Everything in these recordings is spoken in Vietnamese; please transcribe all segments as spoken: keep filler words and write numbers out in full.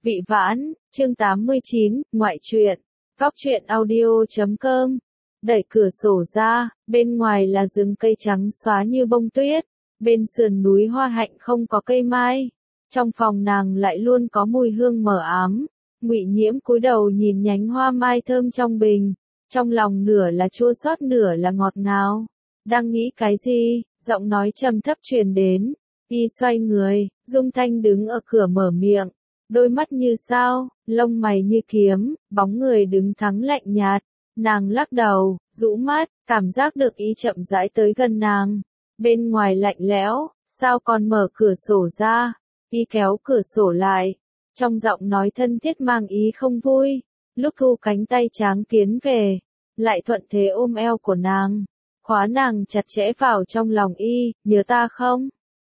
Vị Vãn, chương tám mươi chín, ngoại truyện. Góc truyện audio chấm com. Đẩy cửa sổ ra, bên ngoài là rừng cây trắng xóa như bông tuyết, bên sườn núi hoa hạnh không có cây mai. Trong phòng nàng lại luôn có mùi hương mờ ám. Ngụy Nhiễm cúi đầu nhìn nhánh hoa mai thơm trong bình, trong lòng nửa là chua xót nửa là ngọt ngào. Đang nghĩ cái gì, giọng nói trầm thấp truyền đến. Y xoay người, Dung Thanh đứng ở cửa mở miệng, đôi mắt như sao, lông mày như kiếm, bóng người đứng thẳng lạnh nhạt. Nàng lắc đầu, rũ mắt, cảm giác được Y chậm rãi tới gần nàng. Bên ngoài lạnh lẽo, sao còn mở cửa sổ ra? Y kéo cửa sổ lại, trong giọng nói thân thiết mang ý không vui. Lúc thu cánh tay tráng tiến về, lại thuận thế ôm eo của nàng, khóa nàng chặt chẽ vào trong lòng Y, nhớ ta không?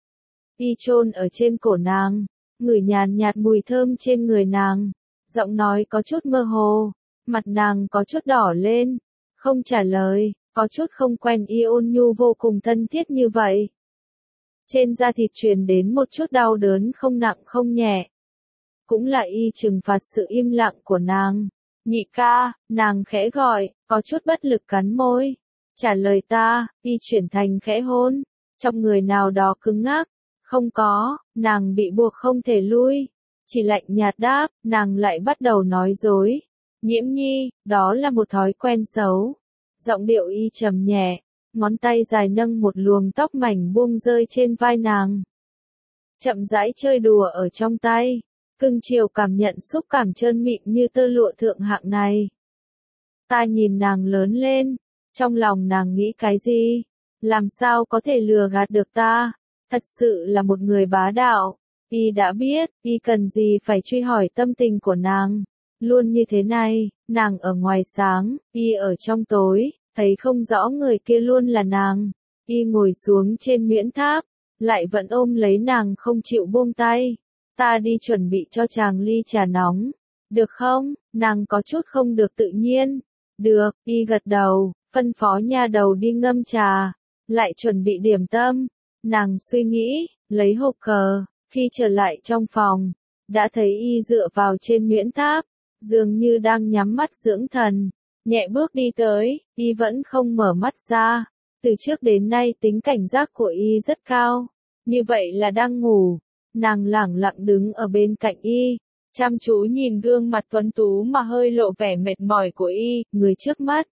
Y chôn ở trên cổ nàng, ngửi nhàn nhạt mùi thơm trên người nàng, giọng nói có chút mơ hồ, mặt nàng có chút đỏ lên, không trả lời, có chút không quen Y ôn nhu vô cùng thân thiết như vậy. Trên da thịt truyền đến một chút đau đớn không nặng không nhẹ. Cũng là Y trừng phạt sự im lặng của nàng. Nhị ca, nàng khẽ gọi, có chút bất lực cắn môi. Trả lời ta, Y chuyển thành khẽ hôn, trong người nào đó cứng ngắc. Không có, nàng bị buộc không thể lui. Chỉ lạnh nhạt đáp, nàng lại bắt đầu nói dối. Nhiễm nhi, đó là một thói quen xấu. Giọng điệu Y trầm nhẹ, ngón tay dài nâng một luồng tóc mảnh buông rơi trên vai nàng. Chậm rãi chơi đùa ở trong tay, cưng chiều cảm nhận xúc cảm trơn mịn như tơ lụa thượng hạng này. Ta nhìn nàng lớn lên, trong lòng nàng nghĩ cái gì? Làm sao có thể lừa gạt được ta? Thật sự là một người bá đạo. Y đã biết, Y cần gì phải truy hỏi tâm tình của nàng. Luôn như thế này, nàng ở ngoài sáng, Y ở trong tối, thấy không rõ người kia luôn là nàng. Y ngồi xuống trên miễn tháp, lại vẫn ôm lấy nàng không chịu buông tay. Ta đi chuẩn bị cho chàng ly trà nóng. Được không? Nàng có chút không được tự nhiên. Được, Y gật đầu, phân phó nha đầu đi ngâm trà, lại chuẩn bị điểm tâm. Nàng suy nghĩ, lấy hộp cờ, khi trở lại trong phòng, đã thấy Y dựa vào trên miễn tháp, dường như đang nhắm mắt dưỡng thần, nhẹ bước đi tới, Y vẫn không mở mắt ra. Từ trước đến nay tính cảnh giác của Y rất cao, như vậy là đang ngủ. Nàng lẳng lặng đứng ở bên cạnh Y, chăm chú nhìn gương mặt tuấn tú mà hơi lộ vẻ mệt mỏi của Y, người trước mắt.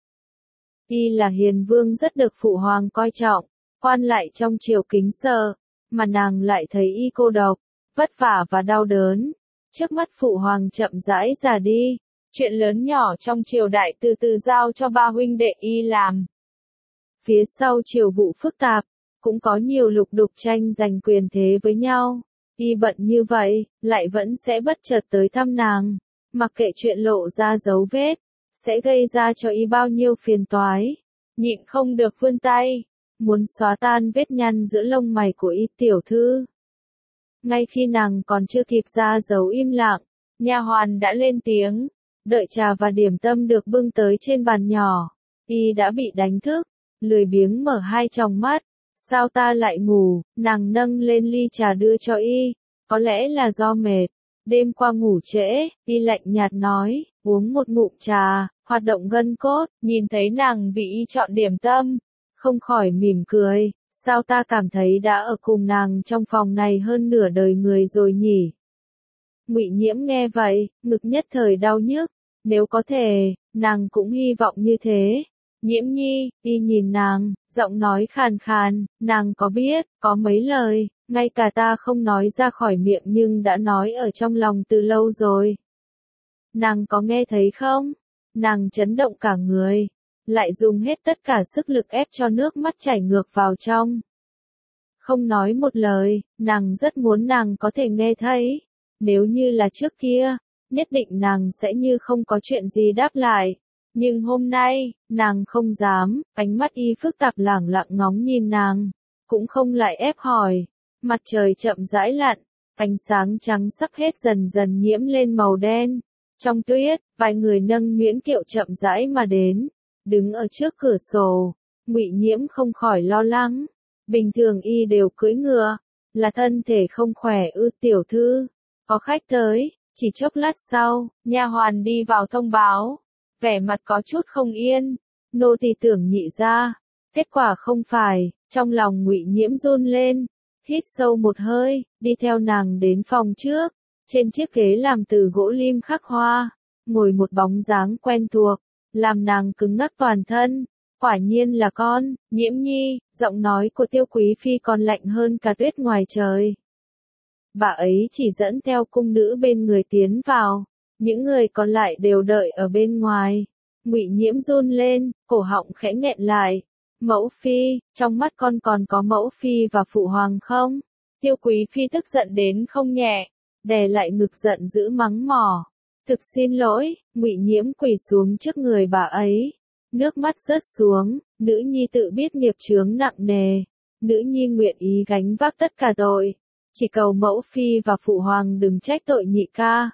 Y là hiền vương rất được phụ hoàng coi trọng, quan lại trong triều kính sợ, mà nàng lại thấy Y cô độc, vất vả và đau đớn. Trước mắt phụ hoàng chậm rãi già đi, chuyện lớn nhỏ trong triều đại từ từ giao cho ba huynh đệ Y làm. Phía sau triều vụ phức tạp, cũng có nhiều lục đục tranh giành quyền thế với nhau. Y bận như vậy, lại vẫn sẽ bất chợt tới thăm nàng, mặc kệ chuyện lộ ra dấu vết, sẽ gây ra cho Y bao nhiêu phiền toái. Nhịn không được vươn tay, muốn xóa tan vết nhăn giữa lông mày của Y tiểu thư. Ngay khi nàng còn chưa kịp ra dấu im lặng, nha hoàn đã lên tiếng, đợi trà và điểm tâm được bưng tới trên bàn nhỏ. Y đã bị đánh thức, lười biếng mở hai tròng mắt. Sao ta lại ngủ? Nàng nâng lên ly trà đưa cho Y, có lẽ là do mệt, đêm qua ngủ trễ. Y lạnh nhạt nói, uống một ngụm trà, hoạt động gân cốt. Nhìn thấy nàng bị Y chọn điểm tâm, không khỏi mỉm cười, sao ta cảm thấy đã ở cùng nàng trong phòng này hơn nửa đời người rồi nhỉ? Ngụy Nhiễm nghe vậy, ngực nhất thời đau nhức, nếu có thể, nàng cũng hy vọng như thế. Nhiễm nhi, Y nhìn nàng, giọng nói khàn khàn, nàng có biết, có mấy lời, ngay cả ta không nói ra khỏi miệng nhưng đã nói ở trong lòng từ lâu rồi. Nàng có nghe thấy không? Nàng chấn động cả người, lại dùng hết tất cả sức lực ép cho nước mắt chảy ngược vào trong. Không nói một lời, nàng rất muốn nàng có thể nghe thấy. Nếu như là trước kia, nhất định nàng sẽ như không có chuyện gì đáp lại. Nhưng hôm nay, nàng không dám, ánh mắt Y phức tạp lẳng lặng ngóng nhìn nàng, cũng không lại ép hỏi. Mặt trời chậm rãi lặn, ánh sáng trắng sắp hết dần dần nhiễm lên màu đen. Trong tuyết, vài người nâng miễn kiệu chậm rãi mà đến, đứng ở trước cửa sổ. Ngụy Nhiễm không khỏi lo lắng, bình thường Y đều cưỡi ngựa, là thân thể không khỏe ư? Tiểu thư, có khách tới. Chỉ chốc lát sau, nha hoàn đi vào thông báo, vẻ mặt có chút không yên. Nô tỳ tưởng nhị ra, kết quả không phải, trong lòng Ngụy Nhiễm run lên, hít sâu một hơi, đi theo nàng đến phòng trước, trên chiếc ghế làm từ gỗ lim khắc hoa, ngồi một bóng dáng quen thuộc, làm nàng cứng ngắc toàn thân. Quả nhiên là con, Nhiễm Nhi, giọng nói của Tiêu Quý phi còn lạnh hơn cả tuyết ngoài trời. Bà ấy chỉ dẫn theo cung nữ bên người tiến vào, những người còn lại đều đợi ở bên ngoài. Ngụy Nhiễm run lên, cổ họng khẽ nghẹn lại. Mẫu phi, trong mắt con còn có mẫu phi và phụ hoàng không? Tiêu Quý phi tức giận đến không nhẹ, đè lại ngực giận dữ mắng mỏ. Thực xin lỗi, Ngụy Nhiễm quỳ xuống trước người bà ấy, nước mắt rớt xuống. Nữ nhi tự biết nghiệp chướng nặng nề, nữ nhi nguyện ý gánh vác tất cả tội, chỉ cầu mẫu phi và phụ hoàng đừng trách tội nhị ca.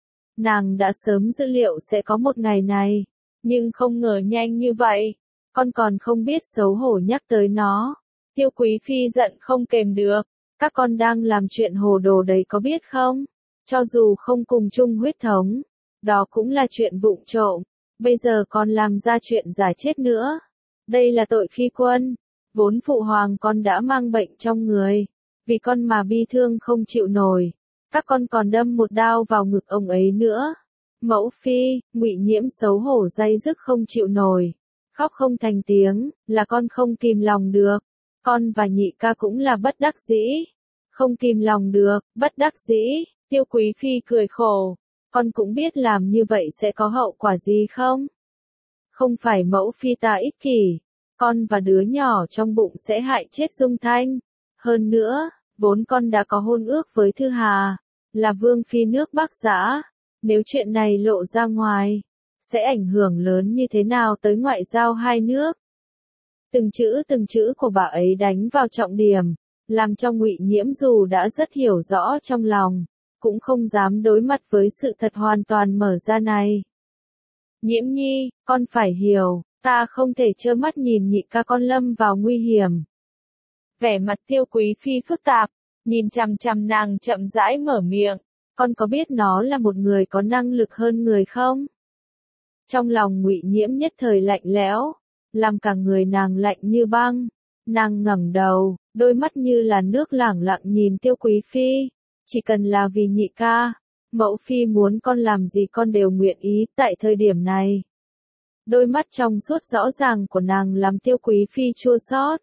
Nàng đã sớm dự liệu sẽ có một ngày này, nhưng không ngờ nhanh như vậy. Con còn không biết xấu hổ nhắc tới nó. Tiêu Quý phi giận không kềm được. Các con đang làm chuyện hồ đồ đấy có biết không? Cho dù không cùng chung huyết thống, đó cũng là chuyện vụng trộm. Bây giờ còn làm ra chuyện giả chết nữa. Đây là tội khi quân. Vốn phụ hoàng con đã mang bệnh trong người, vì con mà bi thương không chịu nổi. Các con còn đâm một đao vào ngực ông ấy nữa. Mẫu phi, Ngụy Nhiễm xấu hổ day dứt không chịu nổi, khóc không thành tiếng, là con không kìm lòng được. Con và nhị ca cũng là bất đắc dĩ. Không kìm lòng được, bất đắc dĩ. Tiêu Quý phi cười khổ. Con cũng biết làm như vậy sẽ có hậu quả gì không? Không phải mẫu phi ta ích kỷ, con và đứa nhỏ trong bụng sẽ hại chết Dung Thanh. Hơn nữa, vốn con đã có hôn ước với Thư Hà, là vương phi nước Bắc Giã. Nếu chuyện này lộ ra ngoài, sẽ ảnh hưởng lớn như thế nào tới ngoại giao hai nước. Từng chữ từng chữ của bà ấy đánh vào trọng điểm, làm cho Ngụy Nhiễm dù đã rất hiểu rõ trong lòng, cũng không dám đối mặt với sự thật hoàn toàn mở ra này. Nhiễm Nhi, con phải hiểu, ta không thể trơ mắt nhìn nhị ca con lâm vào nguy hiểm. Vẻ mặt Tiêu Quý phi phức tạp, nhìn chằm chằm nàng chậm rãi mở miệng. Con có biết nó là một người có năng lực hơn người không? Trong lòng Ngụy Nhiễm nhất thời lạnh lẽo, làm cả người nàng lạnh như băng. Nàng ngẩng đầu, đôi mắt như là nước lẳng lặng nhìn Tiêu Quý phi. Chỉ cần là vì nhị ca, mẫu phi muốn con làm gì con đều nguyện ý tại thời điểm này. Đôi mắt trong suốt rõ ràng của nàng làm Tiêu Quý phi chua xót.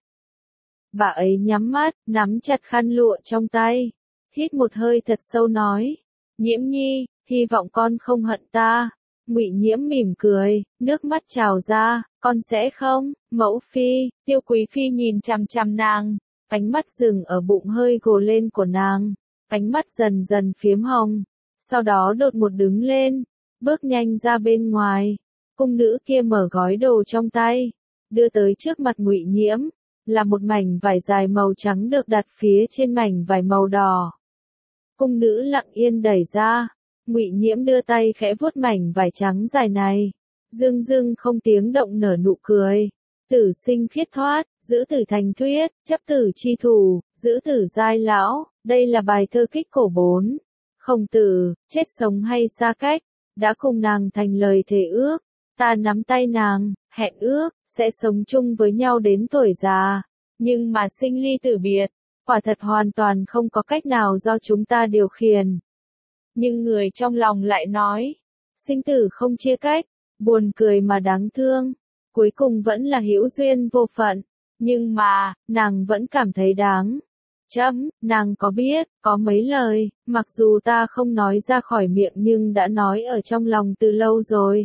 Bà ấy nhắm mắt, nắm chặt khăn lụa trong tay, hít một hơi thật sâu nói, Nhiễm Nhi, hy vọng con không hận ta. Ngụy Nhiễm mỉm cười, nước mắt trào ra, con sẽ không, mẫu phi. Tiêu Quý phi nhìn chằm chằm nàng, ánh mắt dừng ở bụng hơi gồ lên của nàng, ánh mắt dần dần phiếm hồng, sau đó đột một đứng lên, bước nhanh ra bên ngoài. Cung nữ kia mở gói đồ trong tay, đưa tới trước mặt Ngụy Nhiễm, là một mảnh vải dài màu trắng được đặt phía trên mảnh vải màu đỏ. Cung nữ lặng yên đẩy ra, Ngụy Nhiễm đưa tay khẽ vuốt mảnh vải trắng dài này, dưng dưng không tiếng động nở nụ cười. Tử sinh khiết thoát, giữ tử thành thuyết, chấp tử chi thủ, giữ tử giai lão. Đây là bài thơ kích cổ bốn. Khổng Tử, chết sống hay xa cách, đã cùng nàng thành lời thề ước. Ta nắm tay nàng, hẹn ước, sẽ sống chung với nhau đến tuổi già. Nhưng mà sinh ly tử biệt, quả thật hoàn toàn không có cách nào do chúng ta điều khiển. Nhưng người trong lòng lại nói, sinh tử không chia cách, buồn cười mà đáng thương. Cuối cùng vẫn là hữu duyên vô phận, nhưng mà, nàng vẫn cảm thấy đáng. Chấm, nàng có biết, có mấy lời, mặc dù ta không nói ra khỏi miệng nhưng đã nói ở trong lòng từ lâu rồi.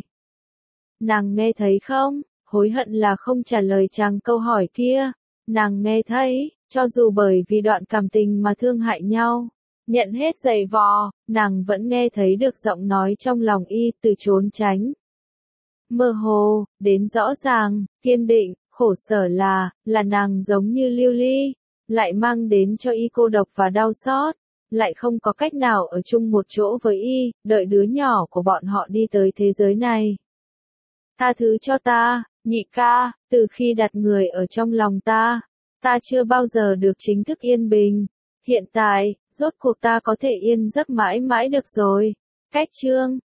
Nàng nghe thấy không? Hối hận là không trả lời chàng câu hỏi kia. Nàng nghe thấy, cho dù bởi vì đoạn cảm tình mà thương hại nhau, nhận hết giày vò, nàng vẫn nghe thấy được giọng nói trong lòng y từ trốn tránh. Mơ hồ, đến rõ ràng, kiên định, khổ sở là, là nàng giống như lưu ly, lại mang đến cho y cô độc và đau xót, lại không có cách nào ở chung một chỗ với y, đợi đứa nhỏ của bọn họ đi tới thế giới này. Tha thứ cho ta, nhị ca, từ khi đặt người ở trong lòng ta, ta chưa bao giờ được chính thức yên bình. Hiện tại, rốt cuộc ta có thể yên giấc mãi mãi được rồi. Cách chương